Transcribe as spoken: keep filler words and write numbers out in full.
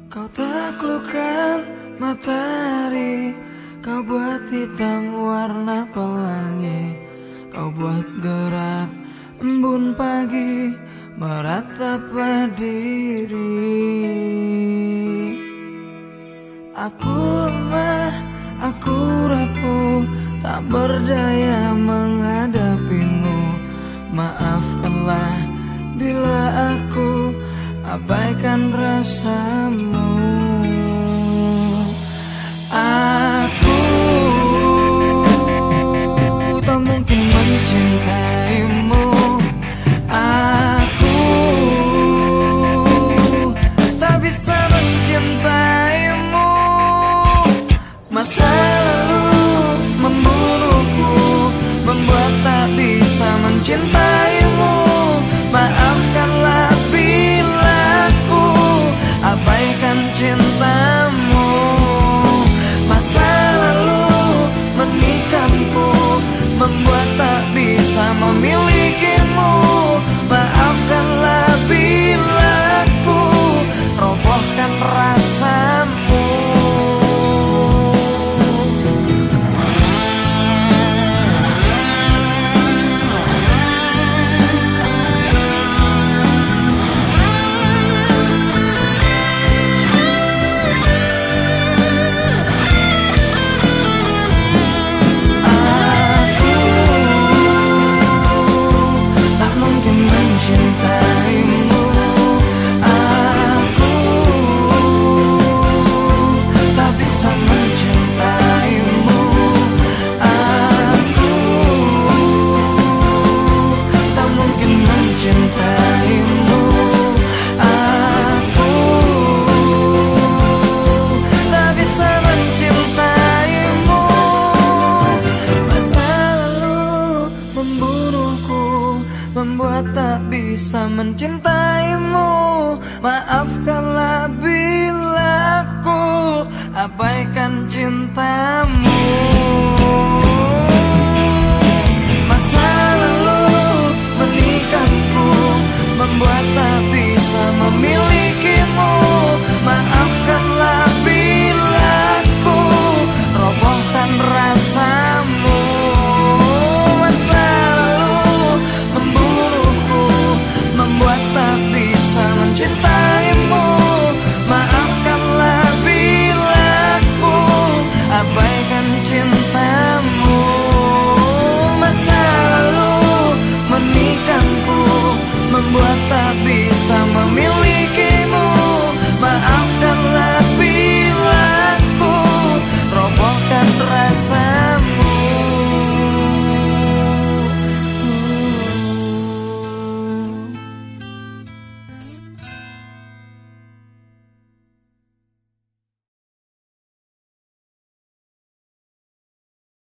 Kau taklukkan matahari, kau buat hitam warna pelangi, kau buat gerak embun pagi meratap diri. Aku lemah, aku rapuh, tak berdaya menghadapimu. Maafkanlah bila aku abaikan rasamu. Aku tak mungkin mencintaimu. Aku tak bisa mencintaimu. Masa lalu membunuhku, membuat tak bisa mencintaimu. Maafkanlah bila aku abaikan cintamu. Masa lalu menikahku, membuat tak bisa memilikimu. Maafkanlah bila aku robohkan rasamu. Membuat tak bisa mencintaimu. Maafkanlah bila aku abaikan cintamu.